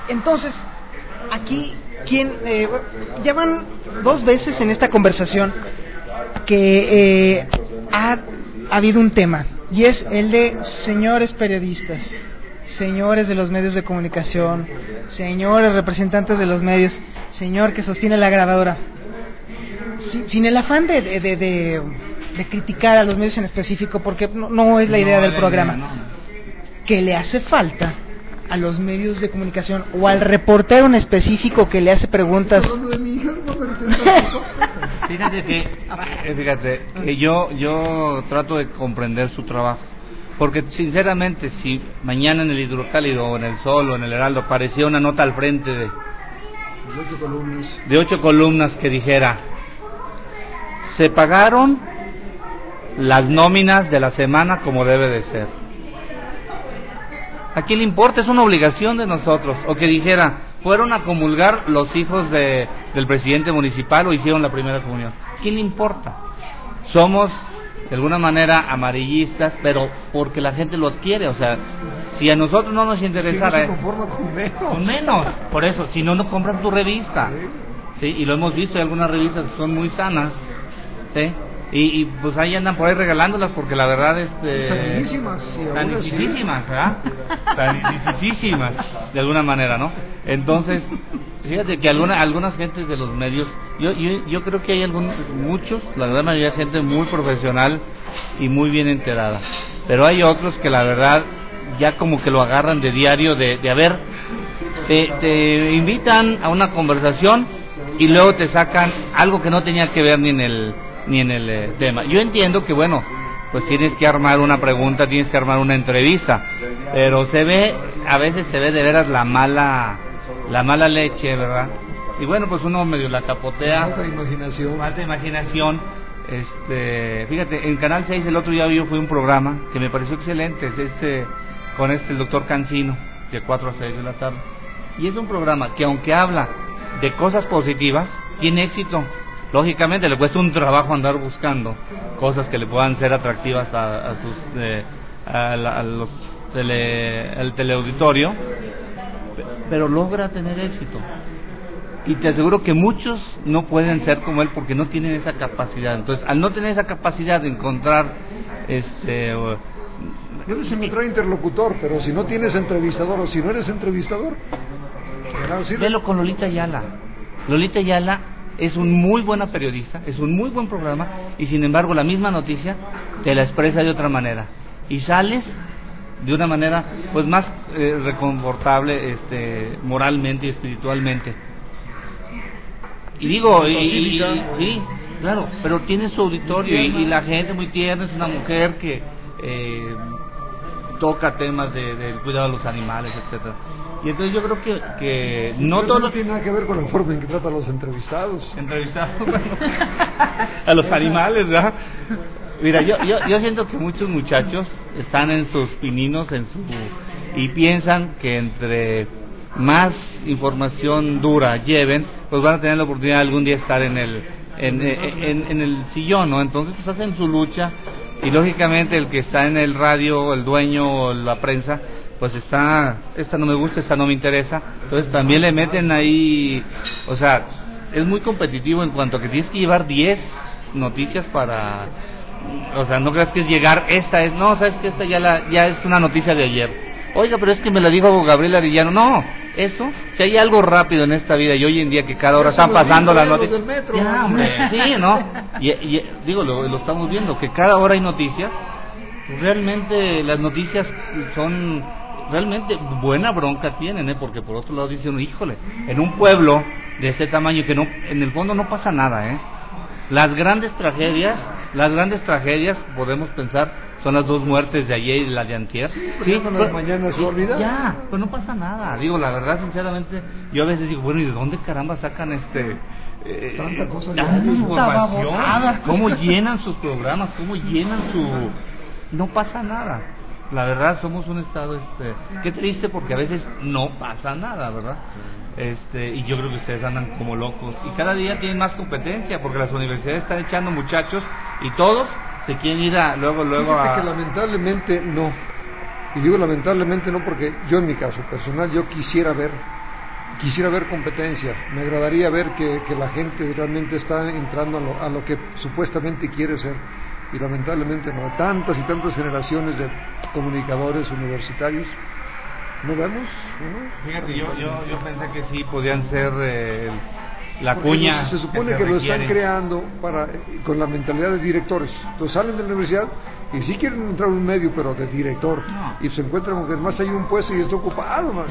Entonces, aquí, ya van 2 veces en esta conversación que ha habido un tema, y es el de señores periodistas, señores de los medios de comunicación, señores representantes de los medios, señor que sostiene la grabadora, sin el afán de criticar a los medios en específico, porque no es la idea del programa, que le hace falta a los medios de comunicación o al reportero en específico que le hace preguntas. Fíjate que yo trato de comprender su trabajo, porque sinceramente si mañana en el Hidrocálido o en el Sol o en el Heraldo aparecía una nota al frente de 8 columnas que dijera: se pagaron las nóminas de la semana como debe de ser, ¿a quién le importa? Es una obligación de nosotros. O que dijera: fueron a comulgar los hijos del presidente municipal o hicieron la primera comunión. ¿A quién le importa? Somos de alguna manera amarillistas, pero porque la gente lo adquiere. O sea, si a nosotros no nos interesara, no se conforma con menos. Con menos. Por eso, si no, no compran tu revista. ¿Sí? Y lo hemos visto, hay algunas revistas que son muy sanas, ¿sí? Y pues ahí andan por ahí regalándolas, porque la verdad sanísimas, ¿verdad? Sanísimas, de alguna manera, ¿no? Entonces, fíjate que algunas gentes de los medios, yo creo que hay muchos, la gran mayoría de gente muy profesional y muy bien enterada, pero hay otros que la verdad ya como que lo agarran de diario, de a ver, te invitan a una conversación y luego te sacan algo que no tenía que ver ni en el tema. Yo entiendo que, bueno, pues tienes que armar una pregunta, tienes que armar una entrevista, pero a veces se ve de veras la mala leche, ¿verdad? Y bueno, pues uno medio la capotea. Falta de imaginación. Fíjate, en Canal 6 el otro día yo fui a un programa que me pareció excelente, con el doctor Cancino, de 4 a 6 de la tarde. Y es un programa que, aunque habla de cosas positivas, tiene éxito. Lógicamente le cuesta un trabajo andar buscando cosas que le puedan ser atractivas al teleauditorio, pero logra tener éxito. Y te aseguro que muchos no pueden ser como él porque no tienen esa capacidad. Entonces, al no tener esa capacidad de encontrar puedes encontrar interlocutor, pero si no tienes entrevistador o si no eres entrevistador, velo con Lolita Ayala. Lolita Ayala es un muy buena periodista, es un muy buen programa, y sin embargo la misma noticia te la expresa de otra manera y sales de una manera pues más reconfortable moralmente y espiritualmente. Y digo, sí, claro, pero tiene su auditorio y la gente muy tierna, es una mujer que toca temas del cuidado de los animales, etcétera. Y entonces yo creo que no todo no tiene nada que ver con la forma en que trata a los entrevistados, bueno, a los animales, ¿verdad? Mira, yo siento que muchos muchachos están en sus pininos, y piensan que entre más información dura lleven, pues van a tener la oportunidad algún día de estar en el sillón, ¿no? Entonces pues hacen su lucha, y lógicamente el que está en el radio, el dueño o la prensa, pues esta no me gusta, esta no me interesa, entonces también le meten ahí, o sea, es muy competitivo en cuanto a que tienes que llevar 10 noticias para, o sea, no creas que es llegar, no, sabes que esta ya es una noticia de ayer. Oiga, pero es que me la digo Gabriel Arellano. No, eso, si hay algo rápido en esta vida y hoy en día que cada hora están pasando las noticias. Ya, hombre, sí, ¿no? Y digo, lo estamos viendo, que cada hora hay noticias. Realmente las noticias son realmente buena bronca tienen, porque por otro lado dicen, híjole, en un pueblo de este tamaño que no, en el fondo no pasa nada, Las grandes tragedias podemos pensar son las 2 muertes de ayer y la de antier. Sí, pero mañana se olvida. Ya, pero no pasa nada. Digo, la verdad, sinceramente, yo a veces digo, bueno, ¿y de dónde caramba sacan tanta cosa, tanta información? ¿Cómo llenan sus programas? ¿Cómo llenan no pasa nada. La verdad, somos un estado, qué triste, porque a veces no pasa nada, ¿verdad? Y yo creo que ustedes andan como locos, y cada día tienen más competencia, porque las universidades están echando muchachos, y todos se quieren ir luego que lamentablemente no, y digo lamentablemente no, porque yo en mi caso personal, yo quisiera ver Quisiera ver competencia, me agradaría ver que la gente realmente está entrando a lo que supuestamente quiere ser, y lamentablemente no. Tantas y tantas generaciones de comunicadores universitarios, ¿no vemos? ¿No? Fíjate, yo pensé que sí podían ser la Porque cuña. Se supone que lo están creando con la mentalidad de directores. Entonces salen de la universidad y sí quieren entrar a un medio, pero de director. No. Y se encuentran con que además hay un puesto y está ocupado, man.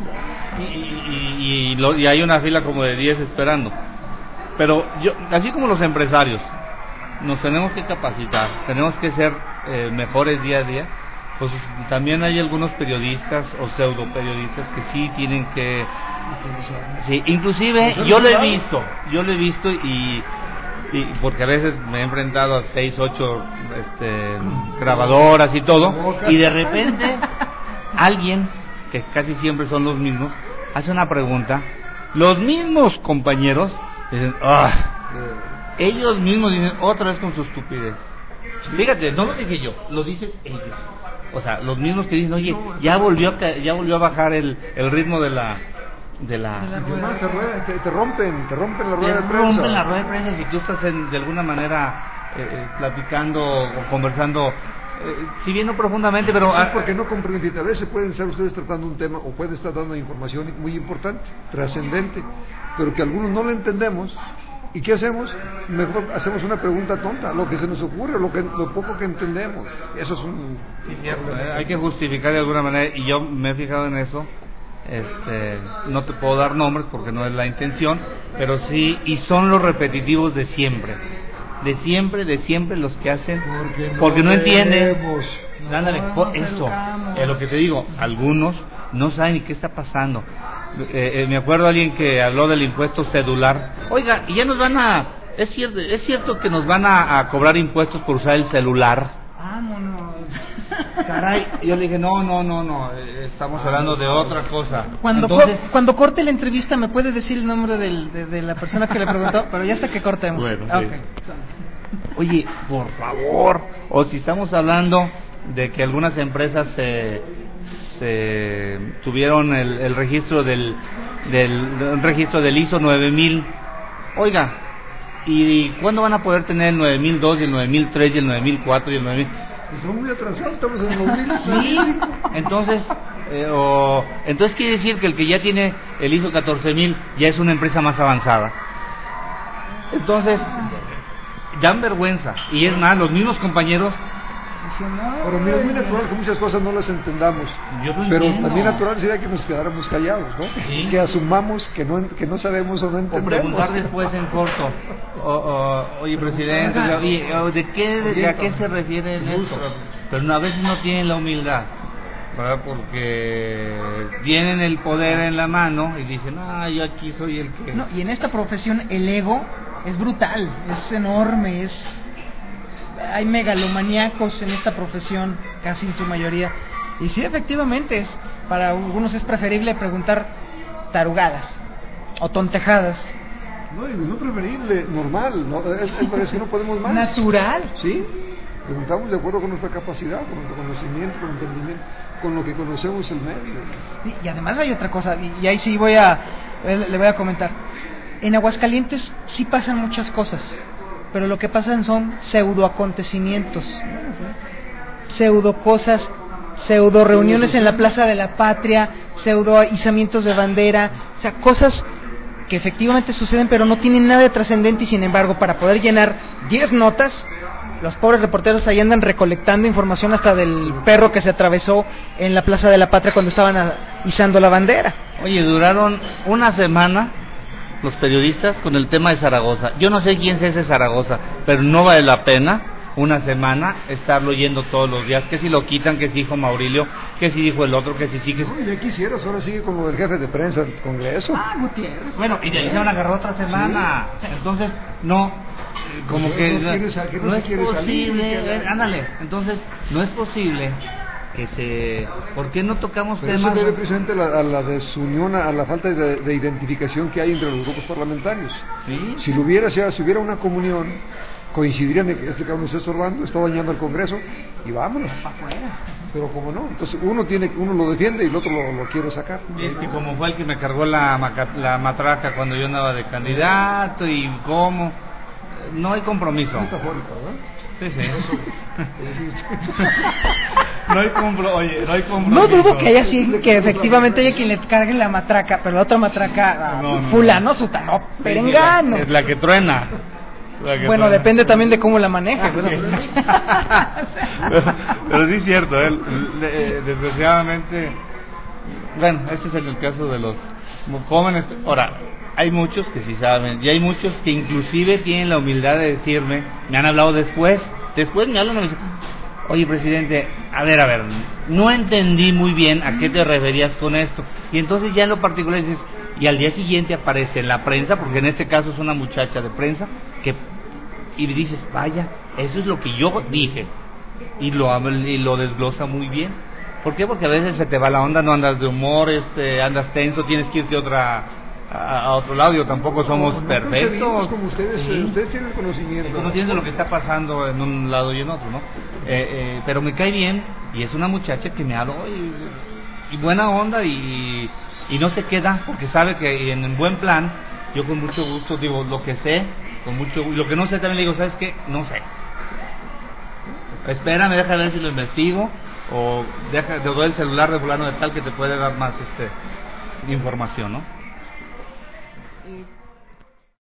Y hay una fila como de 10 esperando. Pero así como los empresarios, nos tenemos que capacitar, tenemos que ser mejores día a día. Pues también hay algunos periodistas o pseudo periodistas que sí tienen que, sí, inclusive yo lo he visto y porque a veces me he enfrentado a 6, 8 grabadoras y todo, y de repente alguien, que casi siempre son los mismos, hace una pregunta, los mismos compañeros dicen, ellos mismos dicen otra vez con su estupidez. Fíjate, no lo dije yo, lo dicen ellos. O sea, los mismos que dicen, oye, ya volvió a bajar el ritmo de la Además te rompen la rueda de prensa. Rompen la rueda de prensa si tú estás de alguna manera platicando o conversando, si bien no profundamente, pero porque no comprenden. A veces pueden estar ustedes tratando un tema o pueden estar dando información muy importante, trascendente, pero que algunos no lo entendemos. ¿Y qué hacemos? Mejor hacemos una pregunta tonta, lo que se nos ocurre, lo poco que entendemos. Eso es un... Sí, cierto, hay que justificar de alguna manera, y yo me he fijado en eso. No te puedo dar nombres porque no es la intención, pero sí, y son los repetitivos de siempre los que hacen, porque no entienden. Ándale, eso es lo que te digo, algunos no saben ni qué está pasando. Me acuerdo de alguien que habló del impuesto celular. Oiga, y ya nos van es cierto que nos van a cobrar impuestos por usar el celular. Vámonos. Caray, yo le dije, no, estamos hablando de otra cosa. Cuando corte la entrevista, ¿me puede decir el nombre de la persona que le preguntó? Pero ya hasta que cortemos. Bueno, okay. Sí. Oye, por favor, o si estamos hablando de que algunas empresas tuvieron el registro del registro del ISO 9000. Oiga, ¿y cuándo van a poder tener el 9002 y el 9003 y el 9004 y el 9000? Estamos muy atrasados, estamos en el 2000. Sí, entonces quiere decir que el que ya tiene el ISO 14000 ya es una empresa más avanzada. Entonces dan vergüenza, y es más, los mismos compañeros. Pero mira, es muy natural que muchas cosas no las entendamos, pero también natural sería que nos quedáramos callados, ¿no? ¿Sí? Que asumamos que no sabemos o no entendemos. O preguntar después en corto, oye, presidente, ¿a qué se refiere en eso? Pero a veces no tienen la humildad, ¿verdad? Porque tienen el poder en la mano y dicen, yo aquí soy el que... No, y en esta profesión el ego es brutal, es enorme, hay megalomaníacos en esta profesión, casi en su mayoría. Y sí, efectivamente, para algunos es preferible preguntar tarugadas o tontejadas. No preferible, normal, ¿no? Es que no podemos más. Natural. Sí, preguntamos de acuerdo con nuestra capacidad, con nuestro conocimiento, con entendimiento, con lo que conocemos el medio. Y además hay otra cosa, y ahí sí le voy a comentar. En Aguascalientes sí pasan muchas cosas, pero lo que pasan son pseudo acontecimientos, pseudo cosas, pseudo reuniones en la Plaza de la Patria, pseudo izamientos de bandera, o sea, cosas que efectivamente suceden pero no tienen nada de trascendente, y sin embargo para poder llenar 10 notas, los pobres reporteros ahí andan recolectando información hasta del perro que se atravesó en la Plaza de la Patria cuando estaban izando la bandera. Oye, duraron una semana los periodistas con el tema de Zaragoza. Yo no sé quién es ese Zaragoza, pero no vale la pena una semana estarlo oyendo todos los días, que si lo quitan, que si dijo Maurilio, que si dijo el otro, que si sí, que si... No, ya quisieras, ahora sigue con lo del jefe de prensa del Congreso. Gutiérrez. Bueno, y de ahí se van a agarrar otra semana. Sí. Entonces, no, como que no es posible, ándale, entonces, no es posible ¿por qué no tocamos pero temas? Eso debe precisamente a la desunión, a la falta de identificación que hay entre los grupos parlamentarios. ¿Sí? Si hubiera una comunión, coincidirían en que este cabrón está estorbando, está dañando al Congreso, y vámonos. Afuera. Pero como no, entonces uno lo defiende y el otro lo quiere sacar. Es que como fue el que me cargó la matraca cuando yo andaba de candidato, y cómo, no hay compromiso. Metafórico, ¿verdad? Sí, sí. No hay compromiso. No dudo que haya que efectivamente haya quien le cargue la matraca, pero la otra matraca, fulano, sutano, perengano. Es la que truena. Bueno, truena. Depende también de cómo la manejes. Pero sí es cierto, desgraciadamente, bueno, este es el caso de los jóvenes. Ahora, hay muchos que sí saben, y hay muchos que inclusive tienen la humildad de decirme, me han hablado después me hablan y me dicen, oye, presidente, a ver, no entendí muy bien a qué te referías con esto. Y entonces ya en lo particular dices, y al día siguiente aparece en la prensa, porque en este caso es una muchacha de prensa, y dices, vaya, eso es lo que yo dije, y lo desglosa muy bien. ¿Por qué? Porque a veces se te va la onda, no andas de humor, andas tenso, tienes que irte a otro lado. Yo tampoco somos perfectos, como ustedes, sí. Ustedes tienen conocimiento, no entienden lo que está pasando en un lado y en otro, ¿no? Pero me cae bien, y es una muchacha que me ha dado y buena onda, y no se queda, porque sabe que en buen plan yo con mucho gusto digo lo que sé, lo que no sé también le digo, ¿sabes qué? No sé, espérame, deja ver si lo investigo, o te doy el celular de fulano de tal que te puede dar más información, ¿no?